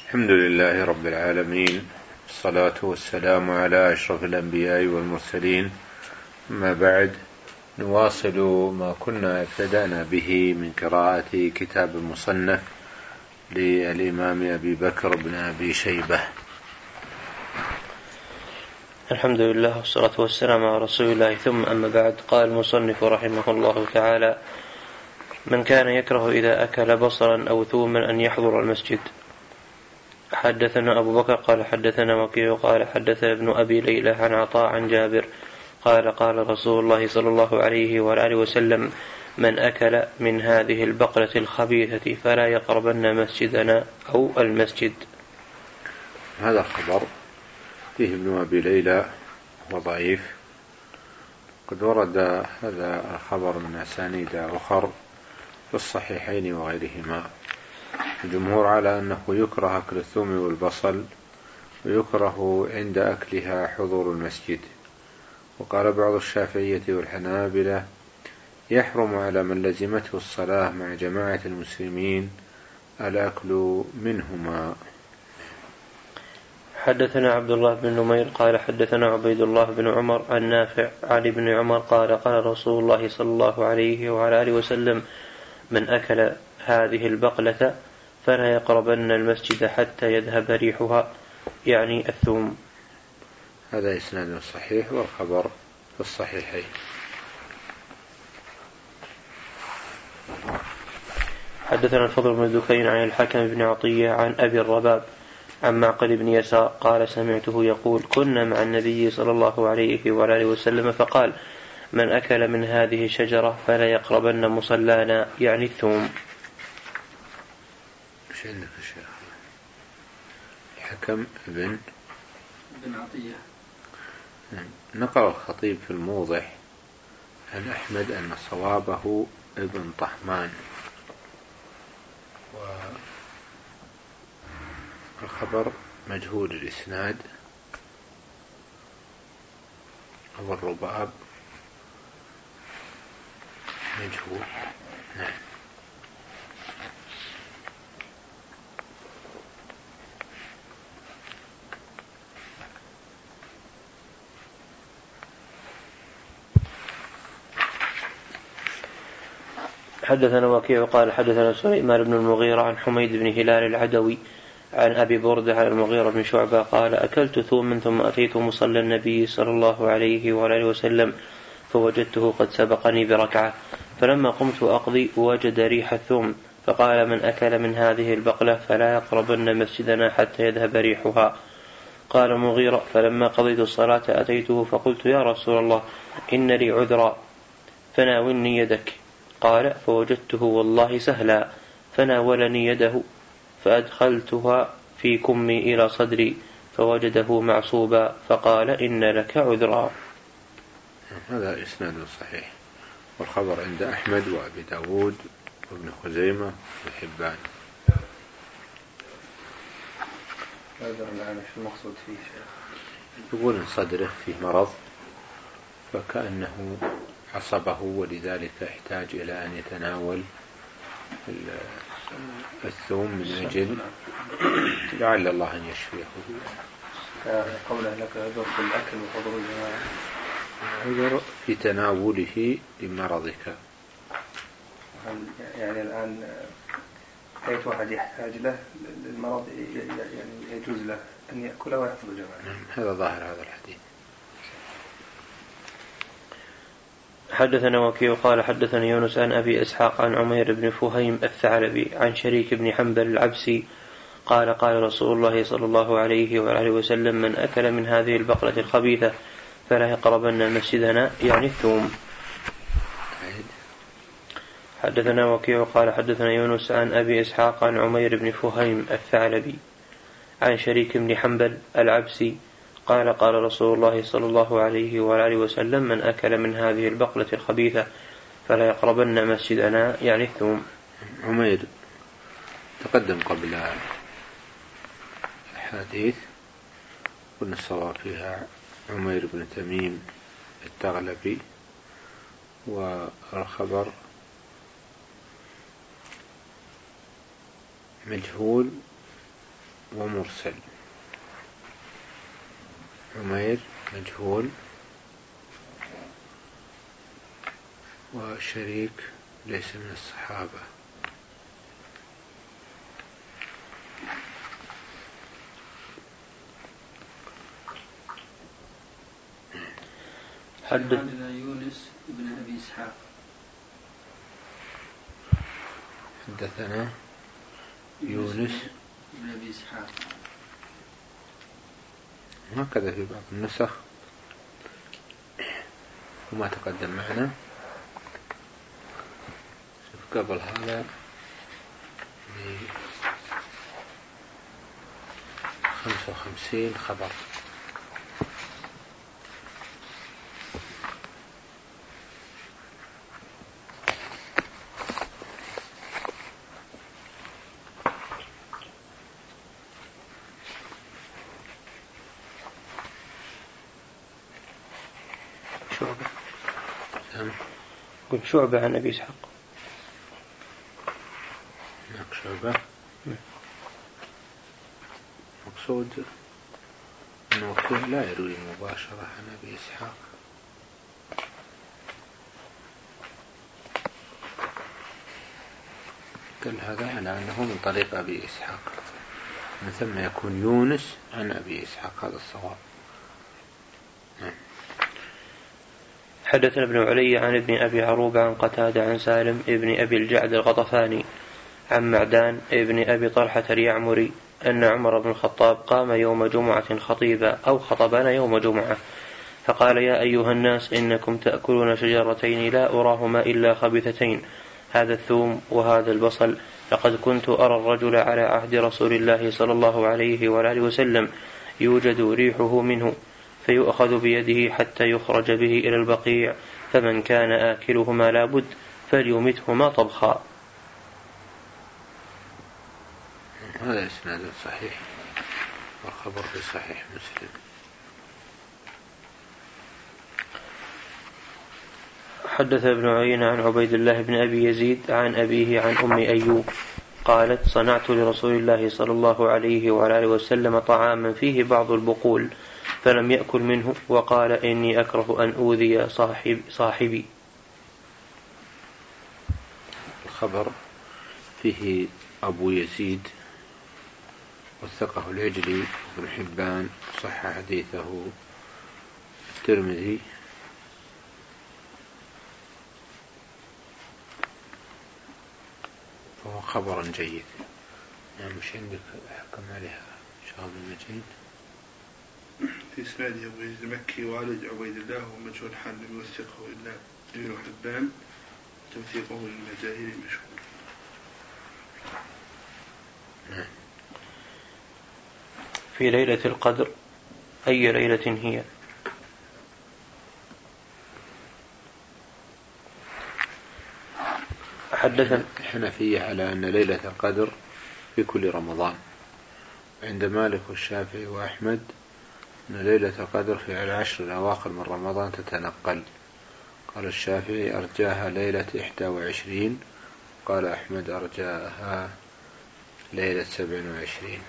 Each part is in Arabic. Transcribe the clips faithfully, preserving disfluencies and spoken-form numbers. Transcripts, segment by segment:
الحمد لله رب العالمين، والصلاة والسلام على أشرف الأنبياء والمرسلين. أما بعد، نواصل ما كنا ابتدأنا به من قراءة كتاب المصنف للإمام أبي بكر بن أبي شيبة. الحمد لله والصلاة والسلام على رسول الله، ثم أما بعد. قال المصنف رحمه الله تعالى: من كان يكره إذا أكل بصلا أو ثوما أن يحضر المسجد. حدثنا أبو بكر قال حدثنا وكيع قال حدثنا ابن أبي ليلى عن عطاء عن جابر قال قال رسول الله صلى الله عليه وآله وسلم: من أكل من هذه البقلة الخبيثة فلا يقربن مسجدنا أو المسجد. هذا الخبر فيه ابن أبي ليلى وضعيف، قد ورد هذا الخبر من أسانيد أخر في الصحيحين وغيرهما. الجمهور على أنه يكره أكل الثوم والبصل، ويكره عند أكلها حضور المسجد. وقال بعض الشافعية والحنابلة: يحرم على من لزمته الصلاة مع جماعة المسلمين الأكل منهما. حدثنا عبد الله بن نمير قال حدثنا عبيد الله بن عمر عن نافع عن ابن عمر قال قال رسول الله صلى الله عليه وعلى آله وسلم: من أكل هذه البقلة فلا يقربن المسجد حتى يذهب ريحها، يعني الثوم. هذا إسناد صحيح، والخبر في الصحيحين. حدثنا الفضل بن دكين عن الحكم بن عطية عن أبي الرباب عن معقل بن يسار قال سمعته يقول: كنا مع النبي صلى الله عليه وآله وسلم فقال: من أكل من هذه الشجرة فلا يقربن مصلانا، يعني الثوم. ايش عندك يا شيخ؟ الحكم بن بن عطية. نقل الخطيب في الموضح عن أحمد أن صوابه ابن طهمان، والخبر مجهول الإسناد. أبو الرباب مجهول. نعم. حدثنا وكيع قال حدثنا سليمان بن المغيرة عن حميد بن هلال العدوي عن أبي بردة عن المغيرة بن شعبة قال: أكلت ثوما ثم أتيت مصلى النبي صلى الله عليه وآله وسلم فوجدته قد سبقني بركعة، فلما قمت أقضي وجد ريح الثوم، فقال: من أكل من هذه البقلة فلا يقربن مسجدنا حتى يذهب ريحها. قال المغيرة: فلما قضيت الصلاة أتيته فقلت: يا رسول الله، إن لي عذرا فناولني يدك. قال: فوجدته والله سهلا، فناولني يده فأدخلتها في كمي إلى صدري فوجده معصوبا، فقال: إن لك عذرا. هذا إسناد صحيح، والخبر عند أحمد وأبي داود وابن خزيمة وحبان. هذا الآن شو المقصود فيه شيخ؟ يقول إن صدره فيه مرض فكأنه عصبه، ولذلك يحتاج إلى أن يتناول الثوم من أجل لعل الله أن يشفيه. قوله لك عذر في الأكل وحضور الجماعة، عذر في تناوله لمرضك. يعني الآن حيث واحد يحتاج له للمرض يعني يجوز له أن يأكل ويحضر الجماعة. هذا ظاهر هذا الحديث. حدثنا وكيع قال حدثنا يونس عن أبي إسحاق عن عمير بن فهيم الثعلبي عن شريك بن حنبل العبسي قال قال رسول الله صلى الله عليه وآله وسلم: من أكل من هذه البقلة الخبيثة فلا يقربن مسجدنا، يعني الثوم. حدثنا وكيع قال حدثنا يونس عن أبي إسحاق عن عمير بن فهيم الثعلبي عن شريك بن حنبل العبسي قال قال رسول الله صلى الله عليه وآله وسلم: من أكل من هذه البقلة الخبيثة فلا يقربن مسجدنا، يعني الثوم. عمير تقدم قبل الحديث، قلنا الصواب فيها عمير بن تميم التغلبي، والخبر مجهول ومرسل. عمير مجهول، وشريك ليس من الصحابة. حدثنا يونس بن أبي إسحاق. حدثنا يونس بن أبي إسحاق، هكذا في بعض النسخ وما تقدم معنا. قبل هذا خمسة وخمسين خبر. قل شعبة عن أبي إسحاق. هناك شعبة. مقصود أنه لا يروي مباشرة عن أبي إسحاق. قال هذا على أنه من طريق أبي إسحاق، من ثم يكون يونس عن أبي إسحاق، هذا الصواب. حدثنا ابن علي عن ابن أبي عروبة عن قتادة عن سالم ابن أبي الجعد الغطفاني عن معدان ابن أبي طلحة اليعمري أن عمر بن الخطاب قام يوم جمعة خطيبا أو خطبنا يوم جمعة فقال: يا أيها الناس، إنكم تأكلون شجرتين لا أراهما إلا خبيثتين، هذا الثوم وهذا البصل، لقد كنت أرى الرجل على عهد رسول الله صلى الله عليه وآله وسلم يوجد ريحه منه، فيؤخذ بيده حتى يخرج به إلى البقيع، فمن كان آكلهما لا بد فليمتهما طبخا. هذا إسناد صحيح، والخبر في صحيح مسلم. حدث ابن عيينة عن عبيد الله بن أبي يزيد عن أبيه عن أم أيوب قالت: صنعت لرسول الله صلى الله عليه وآله وسلم طعاما فيه بعض البقول فلم يأكل منه، وقال: إني أكره أن أوذي صاحب صاحبي. الخبر فيه أبو يزيد وثقه العجلي بن حبان، صح حديثه الترمذي، فهو خبر جيد. يعني مش عندك حكم عليها شهاب المجيد؟ في إسناده أبو يزيد المكي والد عبيد الله ومجهول حال لم يوثقه إلا ابن حبان، توثيقه للمجاهيل مشهور. في ليلة القدر، أي ليلة هي؟ حدثنا الحنفية على أن ليلة القدر في كل رمضان، عند مالك والشافعي وأحمد أن ليلة القدر في العشر الأواخر من رمضان تتنقل. قال الشافعي: أرجاها ليلة إحدى وعشرين، قال أحمد: أرجاها ليلة سبع وعشرين.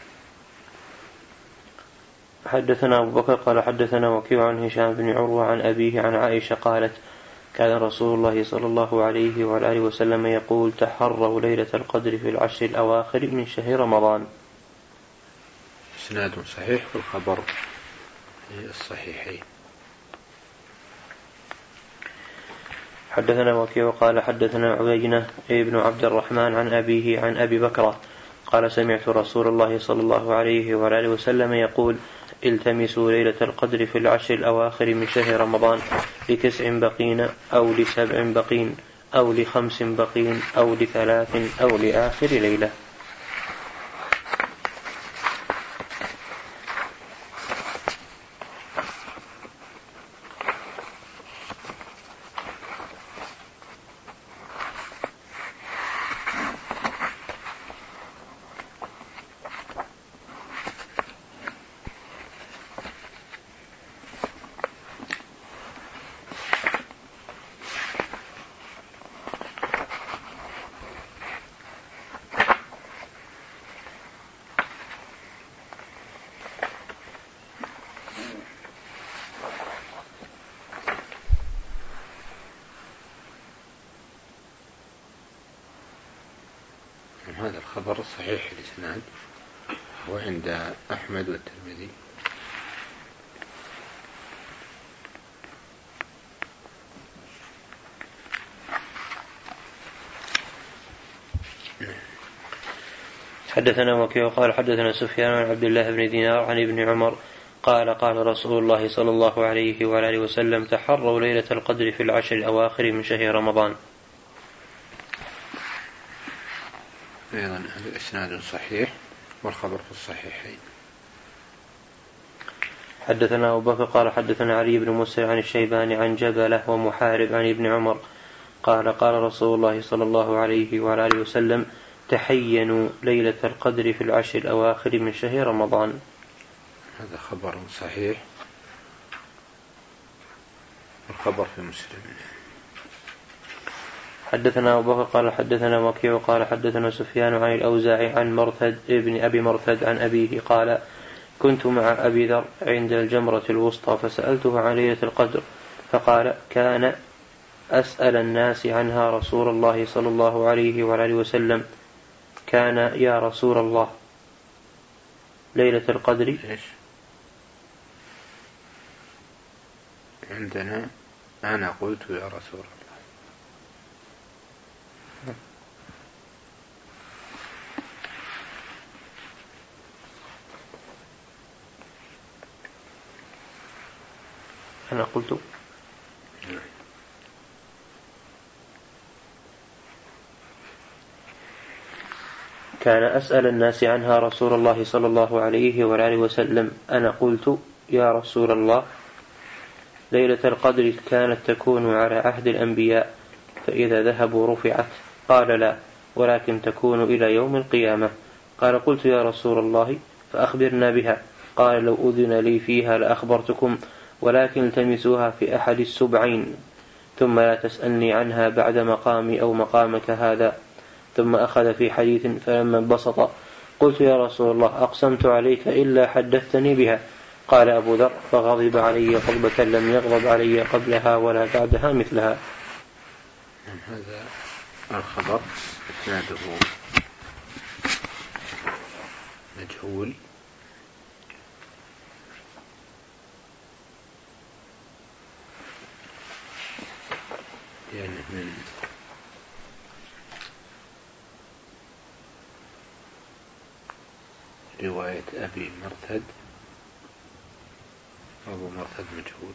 حدثنا أبو بكر قال حدثنا وكيع عن هشام بن عروة عن أبيه عن عائشة قالت: كان رسول الله صلى الله عليه وآله وسلم يقول: تحروا ليلة القدر في العشر الأواخر من شهر رمضان. إسناد صحيح، والخبر في الصحيحين. حدثنا وكيع قال حدثنا عبينة ابن عبد الرحمن عن أبيه عن أبي بكر قال: سمعت رسول الله صلى الله عليه وآله وسلم يقول: التمسوا ليلة القدر في العشر الأواخر من شهر رمضان، لتسع بقين أو لسبع بقين أو لخمس بقين أو لثلاث أو لآخر ليلة. هذا الخبر صحيح الإسناد وعند أحمد والترمذي. حدثنا وكيع قال حدثنا سفيان عن عبد الله بن دينار عن ابن عمر قال قال رسول الله صلى الله عليه وآله وسلم تحروا ليلة القدر في العشر الأواخر من شهر رمضان. أيضا هذا إسناد صحيح والخبر في الصحيحين. حدثنا أبو بكر قال حدثنا علي بن مسر عن الشيباني عن جبلة ومحارب عن ابن عمر قال قال رسول الله صلى الله عليه وآله وسلم تحينوا ليلة القدر في العشر الأواخر من شهر رمضان. هذا خبر صحيح والخبر في مسلم. حدثنا أبو بكر قال حدثنا وكيع قال حدثنا سفيان عن الأوزاعي عن مرثد ابن أبي مرثد عن أبيه قال كنت مع أبي ذر عند الجمرة الوسطى فسألته عن ليلة القدر فقال كان أسأل الناس عنها رسول الله صلى الله عليه وآله وسلم كان يا رسول الله ليلة القدر إيش؟ عندنا أنا قلت يا رسول الله. أنا قلت كان أسأل الناس عنها رسول الله صلى الله عليه وآله وسلم أنا قلت يا رسول الله ليلة القدر كانت تكون على عهد الأنبياء فإذا ذهبوا رفعت قال لا ولكن تكون إلى يوم القيامة. قال قلت يا رسول الله فأخبرنا بها قال لو أذن لي فيها لأخبرتكم ولكن التمسوها في أحد السبعين ثم لا تسألني عنها بعد مقامي أو مقامك هذا. ثم أخذ في حديث فلما انبسط قلت يا رسول الله أقسمت عليك إلا حدثتني بها. قال أبو ذر فغضب علي غضبة لم يغضب علي قبلها ولا بعدها مثلها. هذا الخبر إسناده مجهول يعني من رواية أبي مرثد أبو مرثد مجهول.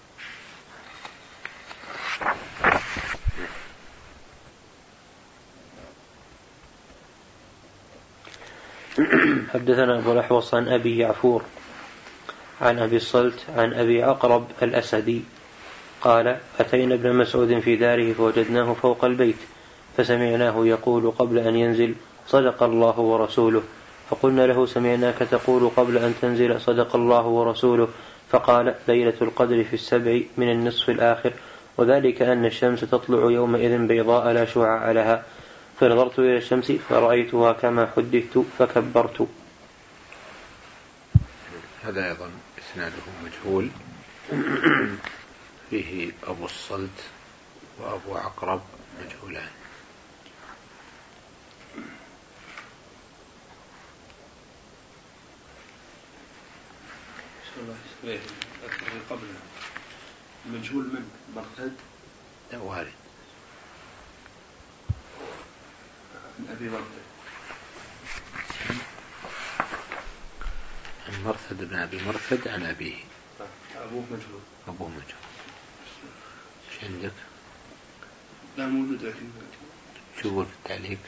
حدثنا أبو الأحوص عن أبي يعفور عن أبي الصلت عن أبي عقرب الأسدي قال أتينا ابن مسعود في داره فوجدناه فوق البيت فسمعناه يقول قبل أن ينزل صدق الله ورسوله فقلنا له سمعناك تقول قبل أن تنزل صدق الله ورسوله فقال ليلة القدر في السبع من النصف الآخر وذلك أن الشمس تطلع يومئذ بيضاء لا شعاع لها فنظرت إلى الشمس فرأيتها كما حدثت فكبرت. هذا أيضا إسناده مجهول فيه أبو الصلت وأبو عقرب مجهولان. قبلها مجهول من مرثد وارد عن أبي مرثد عن مرثد بن أبي مرثد عن أبيه أبوه مجهول أبوه مجهول. ايش عندك؟ لا موجود لكن شوفوا في التعليق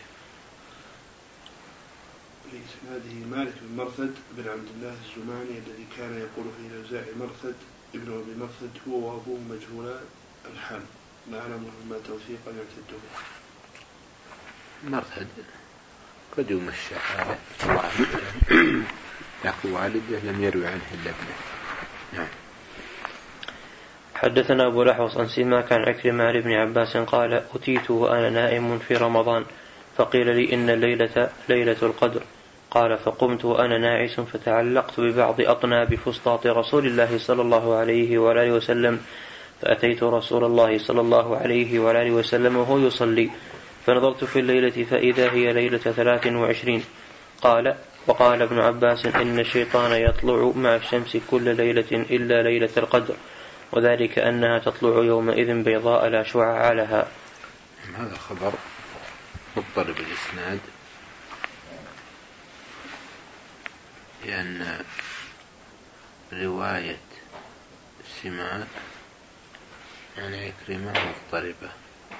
لإسناده مالك بن مرثد بن عبد الله الزماني الذي كان يقول في نزاع مرثد ابن أبي مرثد هو وأبوه مجهولا الحال لا أعلمهما توثيقا يعتد به. مرثد قد يمشى حاله لكن والده لم يروي عنه إلا ابنه. نعم. حدثنا أبو الأحوص عن سماك عن عكرمة عن ابن عباس قال أتيت وأنا نائم في رمضان فقيل لي إن الليلة ليلة القدر قال فقمت وأنا ناعس فتعلقت ببعض أطناب فسطاط رسول الله صلى الله عليه وآله وسلم فأتيت رسول الله صلى الله عليه وآله وسلم وهو يصلي فنظرت في الليلة فإذا هي ليلة ثلاث وعشرين. قال: وقال ابن عباس إن الشيطان يطلع مع الشمس كل ليلة إلا ليلة القدر، وذلك أنها تطلع يومئذ بيضاء لا شعاع لها. هذا خبر مضطرب الإسناد، لأن رواية سماك عن عكرمة مضطربة.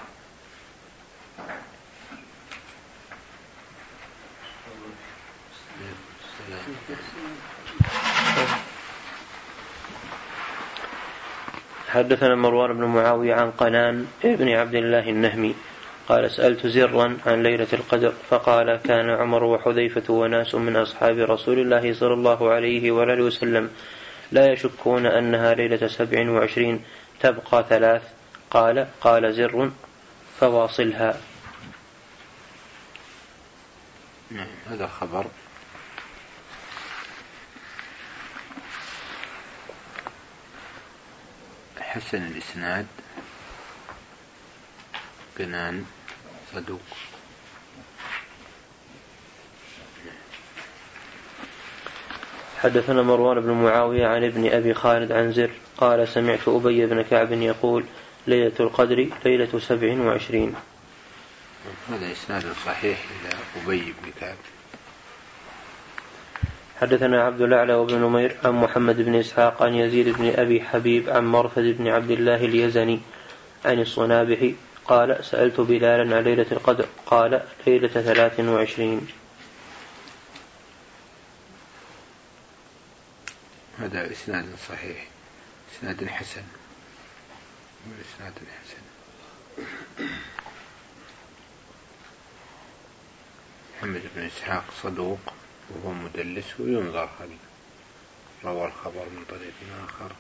حدثنا مروان بن معاوية عن قنان ابن عبد الله النهمي قال: سألت زرا عن ليلة القدر فقال: كان عمر وحذيفة وناس من أصحاب رسول الله صلى الله عليه وآله وسلم لا يشكون أنها ليلة سبع وعشرين تبقى ثلاث. قال: قال زر: فواصلها. نعم، هذا خبر حسن الإسناد، قنان صدوق. حدثنا مروان بن معاوية عن ابن أبي خالد عن زر قال: سمعت أبي بن كعب يقول: ليلة القدر ليلة سبع وعشرين. هذا إسناد صحيح إلى أبي بن كعب. حدثنا عبد الأعلى وابن نمير عن محمد بن إسحاق عن يزيد بن أبي حبيب عن مرثد بن عبد الله اليزني عن الصنابحي قال: سألت بلالا عن ليلة القدر قال: ليلة ثلاث وعشرين. هذا إسناد صحيح، إسناد حسن، إسناد حسن. محمد بن إسحاق صدوق وهو مدلس وينظر هل روى الخبر من طريق آخر.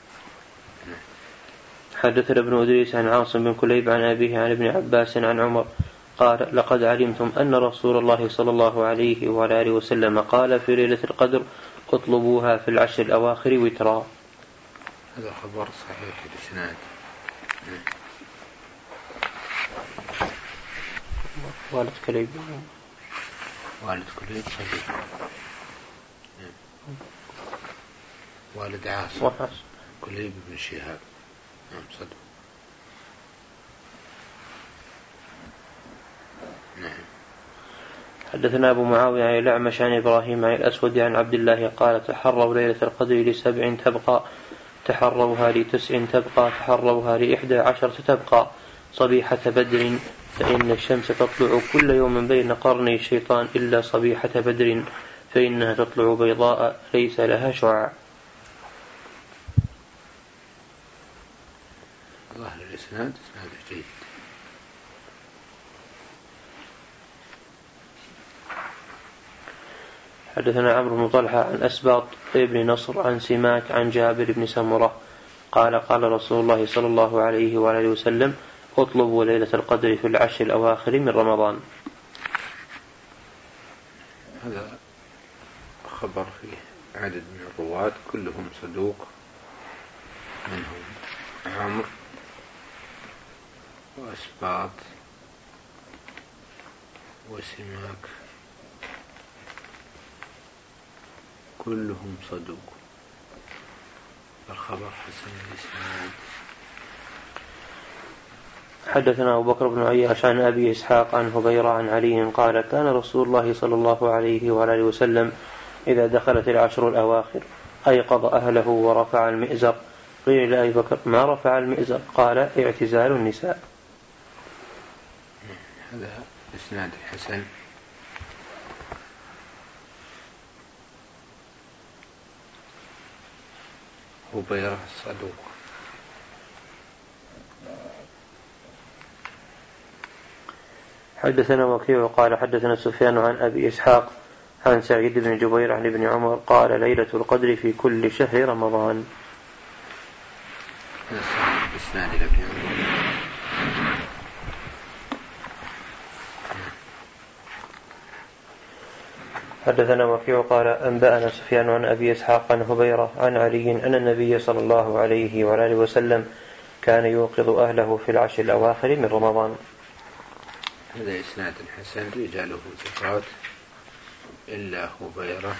حدثنا ابن أدريس عن عاصم بن كليب عن أبيه عن ابن عباس عن عمر قال: لقد علمتم أن رسول الله صلى الله عليه وعلى آله وسلم قال في ليلة القدر: اطلبوها في العشر الأواخر وترا. هذا خبر صحيح الإسناد. والد كليب والد كليب صحيح. والد عاصم كليب بن شهاب نعم صدق. نعم. حدثنا أبو معاوية عن الأعمش عن إبراهيم عن الأسود عن عبد الله قال: تحروا ليلة القدر لسبع تبقى، تحروها لتسع تبقى، تحروها لإحدى عشرة تبقى، صبيحة بدر، فإن الشمس تطلع كل يوم بين قرني الشيطان إلا صبيحة بدر فإنها تطلع بيضاء ليس لها شعاع. ظاهر الإسناد إسناد جيد. حدثنا عمرو بن طلحة عن أسباط ابن نصر عن سماك عن جابر بن سمرة قال: قال رسول الله صلى الله عليه وآله وسلم: اطلبوا ليلة القدر في العشر الأواخر من رمضان. هذا خبر فيه عدد من الرواة كلهم صدوق، منهم عمرو وأسباط وسماك، كلهم صدوق. الخبر حسن الإسناد. حدثنا أبو بكر بن عياش عن أبي إسحاق عن هبيرة عن علي قال: كان رسول الله صلى الله عليه وآله وسلم إذا دخلت العشر الأواخر أيقظ أهله ورفع المئزر. قيل لأبي بكر: ما رفع المئزر؟ قال: اعتزال النساء. هذا إسناد حسن. هبيرة الصدوق. حدثنا وكيع قال: حدثنا سفيان عن أبي إسحاق عن سعيد بن جبير عن ابن عمر قال: ليلة القدر في كل شهر رمضان. إسناد ابن عمر. حدثنا وكيع قال: أنبأنا سفيان عن أبي إسحاق عن هبيرة عن علي أن النبي صلى الله عليه وآله وسلم كان يوقظ أهله في العشر الأواخر من رمضان. هذا إسناد حسن رجاله ثقات إلا هبيرة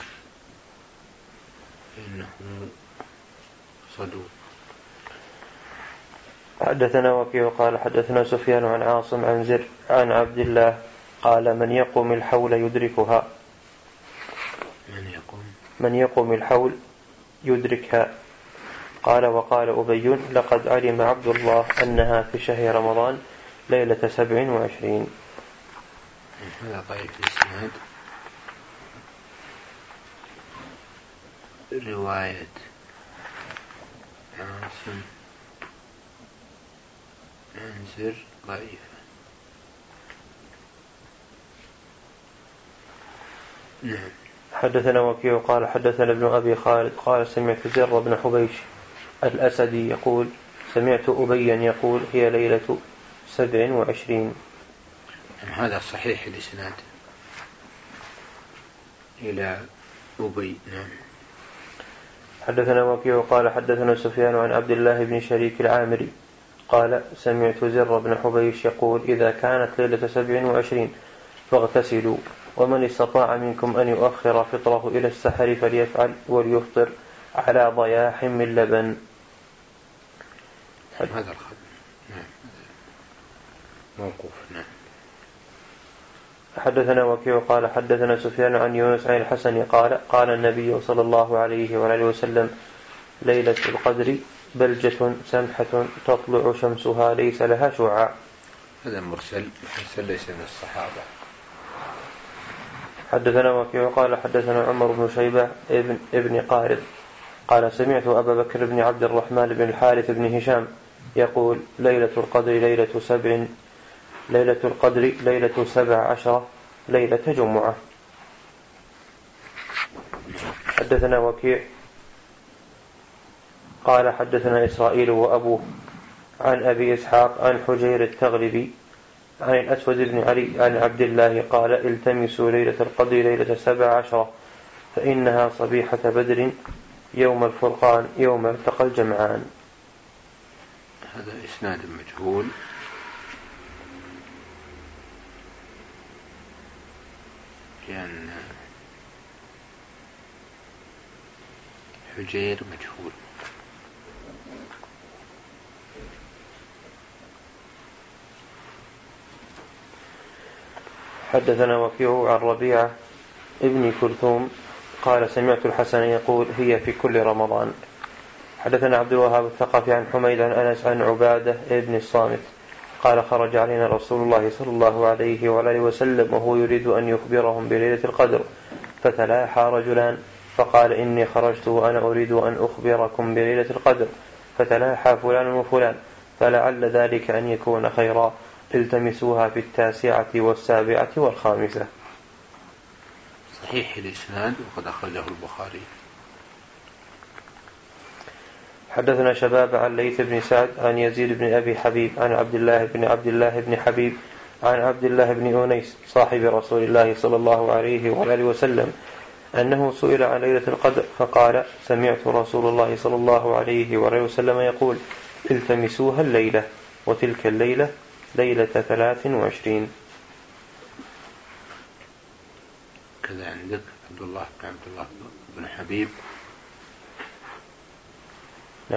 إنه صدوق. حدثنا وكيع قال حدثنا سفيان عن عاصم عن زر عن عبد الله قال من يقوم الحول يدركها من يقوم من يقوم الحول يدركها. قال وقال أبي لقد علم عبد الله أنها في شهر رمضان ليلة سبع وعشرين. هذا ضعيف الإسناد. رواية عاصم عن زر ضعيفة. نعم. حدثنا وكيع قال حدثنا ابن أبي خالد قال سمعت زر بن حبيش الأسدي يقول سمعت أبيا يقول هي ليلة سبع وعشرين. هذا صحيح الإسناد إلى أبي. نعم. حدثنا وكيع قال حدثنا سفيان عن عبد الله بن شريك العامري قال سمعت زر بن حبيش يقول إذا كانت ليلة سبع وعشرين فاغتسلوا ومن استطاع منكم أن يؤخر فطره إلى السحر فليفعل وليفطر على ضياح من لبن. هذا الخبر نعم موقوف. نعم. حدثنا وكيع قال حدثنا سفيان عن يونس عن الحسن قال قال النبي صلى الله عليه وآله وسلم ليلة القدر بلجة سمحة تطلع شمسها ليس لها شعاع. هذا مرسل مرسل ليس من الصحابة. حدثنا وكيع قال حدثنا عمر بن شيبة ابن, ابن قارد قال سمعت أبا بكر بن عبد الرحمن بن الحارث بن هشام يقول ليلة القدر ليلة سبع ليلة القدر ليلة سبع عشرة ليلة جمعة. حدثنا وكيع قال حدثنا إسرائيل وأبوه عن أبي إسحاق عن حجير التغلبي عن الأسود بن علي عن عبد الله قال التمسوا ليلة القدر ليلة سبع عشرة فإنها صبيحة بدر يوم الفرقان يوم التقى الجمعان. هذا إسناد مجهول. لأن حجير مجهول. حدثنا وكيع عن ربيعة ابن كلثوم قال سمعت الحسن يقول هي في كل رمضان. حدثنا عبد الوهاب الثقفي عن حميد عن أنس عن عبادة ابن الصامت قال خرج علينا رسول الله صلى الله عليه وآله وسلم وهو يريد أن يخبرهم بليلة القدر فتلاحى رجلان فقال إني خرجت وأنا أريد أن أخبركم بليلة القدر فتلاحى فلان وفلان فلعل ذلك أن يكون خيرا التمسوها في التاسعة والسابعة والخامسة. صحيح الإسناد وقد أخرجه البخاري. حدثنا شباب عن ليث بن سعد عن يزيد بن أبي حبيب عن عبد الله بن عبد الله بن حبيب عن عبد الله بن أنيس صاحب رسول الله صلى الله عليه وآله وسلم أنه سئل عن ليلة القدر فقال سمعت رسول الله صلى الله عليه وآله وسلم يقول التمسوها الليلة وتلك الليلة ليلة ثلاث وعشرين. كذا عندك عبد الله بن عبد الله بن حبيب. نعم.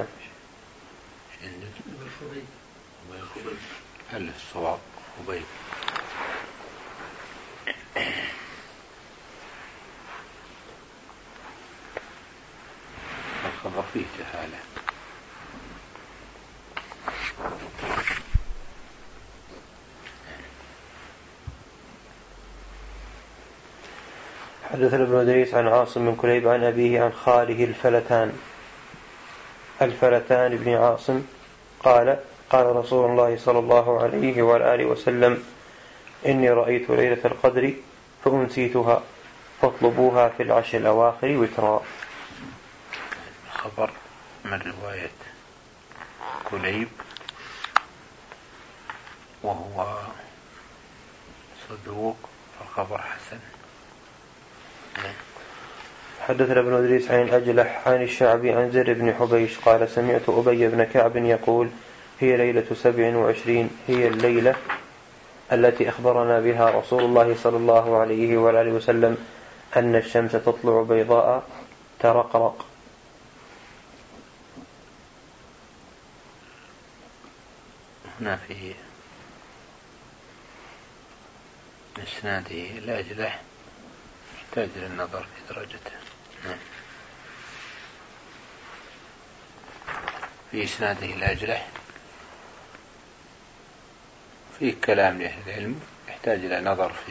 هل الصواب خبيب؟ الخبر فيه جهالة. حدثنا ابن إدريس عن عاصم بن كليب عن أبيه عن خاله الفلتان الفلتان بن عاصم قال قال رسول الله صلى الله عليه وآله وسلم إني رأيت ليلة القدر فأنسيتها فاطلبوها في العشر الأواخر وترا. خبر من رواية كليب وهو صدوق فالخبر حسن. حدثنا ابن إدريس عن أجلح عن الشعبي عن زر بن حبيش قال سمعت أبي بن كعب يقول هي ليلة سبع وعشرين هي الليلة التي أخبرنا بها رسول الله صلى الله عليه وآله وسلم أن الشمس تطلع بيضاء ترقرق. هنا في إسناده الأجلح يحتاج للنظر في درجته. في إسناده الأجلح في كلام لأهل العلم يحتاج إلى نظر في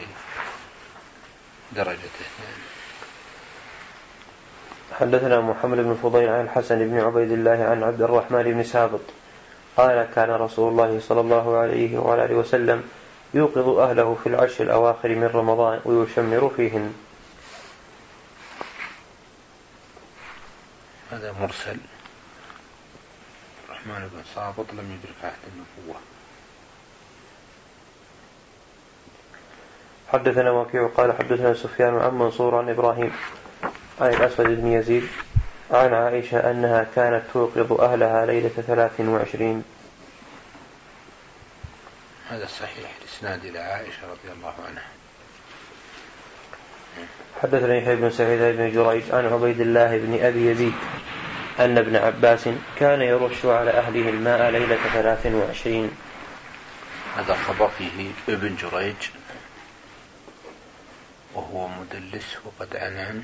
درجته. حدثنا محمد بن فضيل عن الحسن بن عبيد الله عن عبد الرحمن بن سابط قال كان رسول الله صلى الله عليه وآله وسلم يوقظ أهله في العشر الأواخر من رمضان ويشمر فيهن. هذا مرسل. الرحمن بن سابط لم يدرك عهد النبوة. حدثنا وكيع قال حدثنا سفيان عن منصور عن إبراهيم عن الأسود بن يزيد عن عائشة أنها كانت توقظ أهلها ليلة ثلاث وعشرين. هذا صحيح الإسناد إلى عائشة رضي الله عنها. حدثنا يحيى بن سعيد بن جريج عن عبيد الله بن أبي يزيد أن ابن عباس كان يرش على أهله الماء ليلة ثلاث وعشرين. هذا خبر فيه ابن جريج وهو مدلس وقد عنعن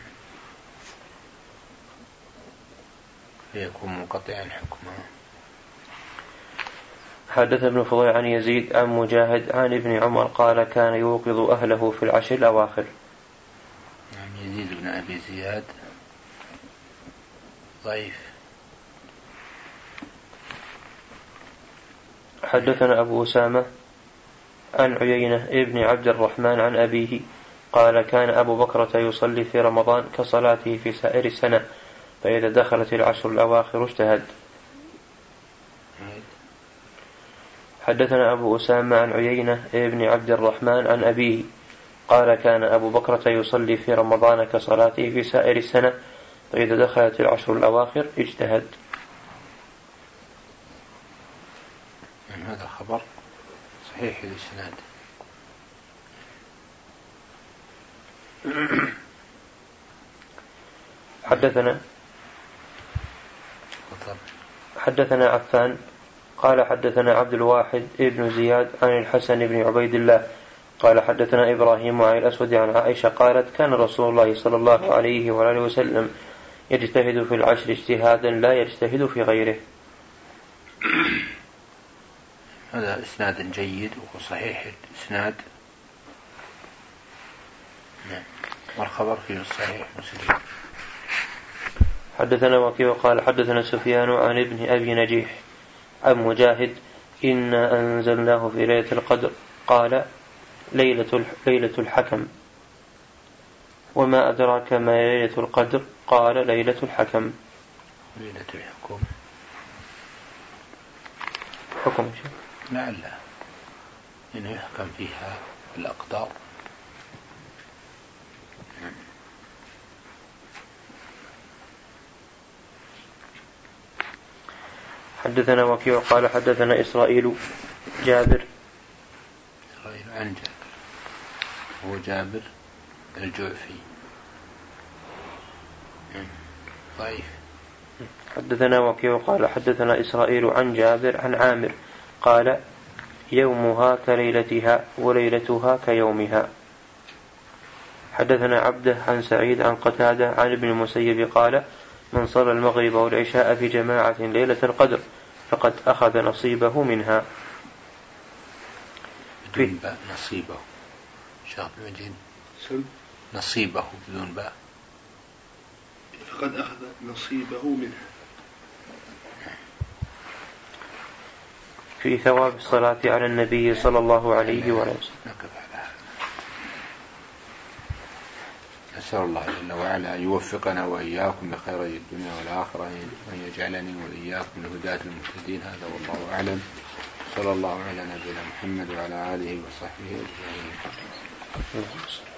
فيكون منقطعا حكما. حدث ابن فضيل عن يزيد عن مجاهد عن ابن عمر قال كان يوقظ أهله في العشر الأواخر. نعم يزيد بن أبي زياد ضعيف. حدثنا أبو أسامة عن عيينة ابن عبد الرحمن عن أبيه قال كان أبو بكرة يصلي في رمضان كصلاته في سائر السنة فإذا دخلت العشر الأواخر اجتهد. حدثنا أبو أسامة عن عيينة ابن عبد الرحمن عن أبيه قال كان أبو بكرة يصلي في رمضان كصلاته في سائر السنة فإذا دخلت العشر الأواخر اجتهد. هذا خبر صحيح الإسناد. حدثنا حدثنا عفان قال حدثنا عبد الواحد ابن زياد عن الحسن بن عبيد الله قال حدثنا إبراهيم عن الأسود عن عائشة قالت كان رسول الله صلى الله عليه وآله وسلم يجتهد في العشر اجتهادا لا يجتهد في غيره. هذا إسناد جيد وصحيح الإسناد. نعم والخبر في الصحيح مسلم. حدثنا وكيع قال حدثنا سفيان عن ابن أبي نجيح عن مجاهد إنا أنزلناه في ليلة القدر قال ليلة ليلة الحكم وما أدراك ما ليلة القدر قال ليلة الحكم. ليلة الحكم حكم شيء لعله إنه يحكم فيها الأقدار. حدثنا وكيع قال حدثنا إسرائيل جابر إسرائيل عن جابر هو جابر الجعفي ضعيف. حدثنا وكيع قال حدثنا إسرائيل عن جابر عن عامر قال يومها كليلتها وليلتها كيومها. حدثنا عبده عن سعيد عن قتادة عن ابن المسيب قال من صلى المغرب والعشاء في جماعة ليلة القدر فقد أخذ نصيبه منها. بدون باء نصيبه شاف المجين نصيبه بدون باء فقد أخذ نصيبه منها. في ثواب الصلاة على النبي صلى الله عليه وسلم. نسأل الله جل وعلا أن يوفقنا وإياكم لخيري الدنيا والآخرة وأن يجعلني وإياكم من هداة المهتدين. هذا والله أعلم. صلى الله على نبينا محمد وعلى آله وصحبه أجمعين.